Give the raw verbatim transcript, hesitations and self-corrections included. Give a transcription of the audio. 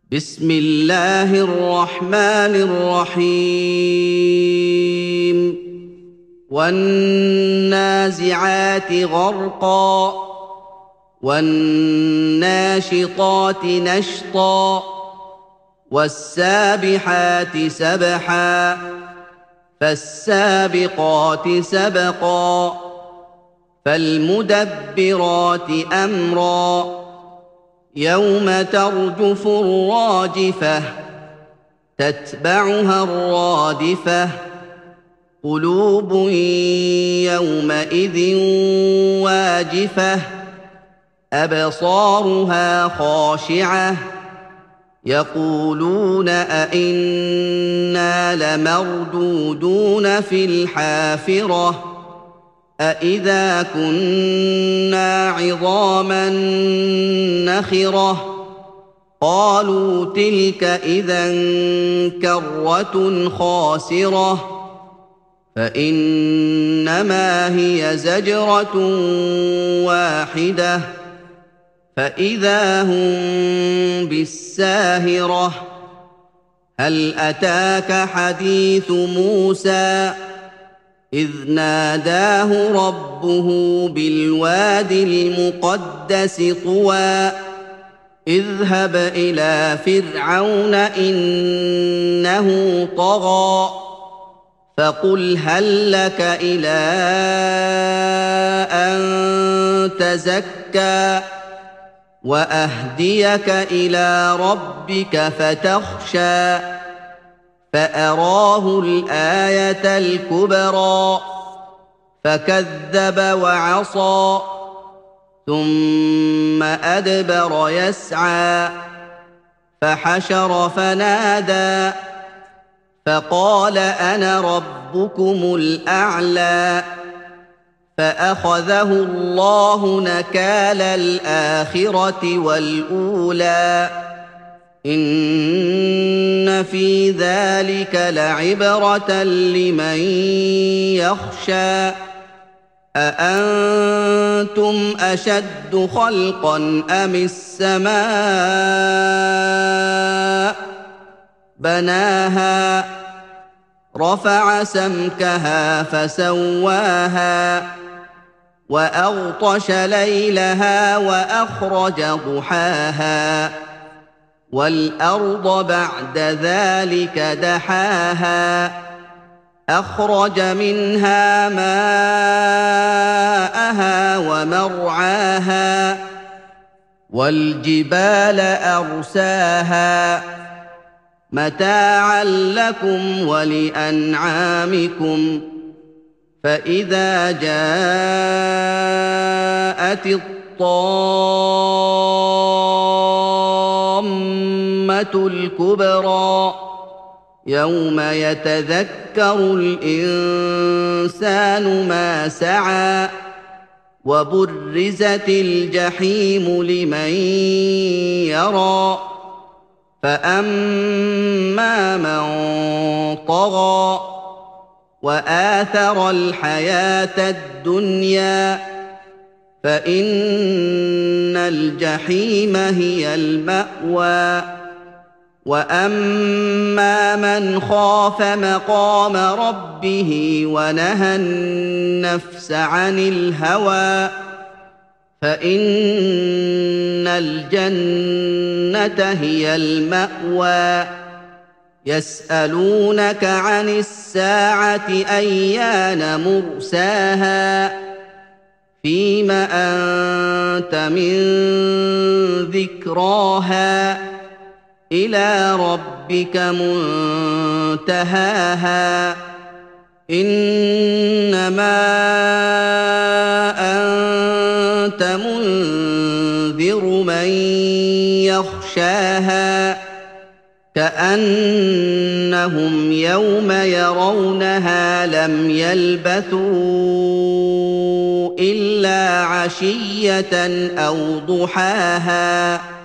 بسم الله الرحمن الرحيم والنازعات غرقا والناشطات نشطا والسابحات سبحا فالسابقات سبقا فالمدبرات أمرا يوم ترجف الراجفة تتبعها الرادفة قلوب يومئذ واجفة أبصارها خاشعة يقولون أئنا لمردودون في الحافرة أإذا كنا عظاما نخرة قالوا تلك إذا كرة خاسرة فإنما هي زجرة واحدة فإذا هم بالساهرة هل أتاك حديث موسى إذ ناداه ربه بالواد المقدس طوى اذهب إلى فرعون إنه طغى فقل هل لك إلى أن تزكى وأهديك إلى ربك فتخشى فأراه الآية الكبرى فكذب وعصى ثم أدبر يسعى فحشر فنادى فقال أنا ربكم الأعلى فأخذه الله نكال الآخرة والأولى إن في ذلك لعبرة لمن يخشى أأنتم أشد خلقا أم السماء بناها رفع سمكها فسواها وأغطش ليلها وأخرج ضحاها والأرض بعد ذلك دحاها أخرج منها ماءها ومرعاها والجبال أرساها متاعا لكم ولأنعامكم فإذا جاءت الطامة الكبرى يوم يتذكر الإنسان ما سعى وبرزت الجحيم لمن يرى فأما من طغى وآثر الحياة الدنيا فإن الجحيم هي المأوى وأما من خاف مقام ربه ونهى النفس عن الهوى فإن الجنة هي المأوى يسألونك عن الساعة أيان مرساها فيم أنت من ذكراها إلى ربك منتهاها إنما أنت منذر من يخشاها كأنهم يوم يرونها لم يلبثوا إلا عشية أو ضحاها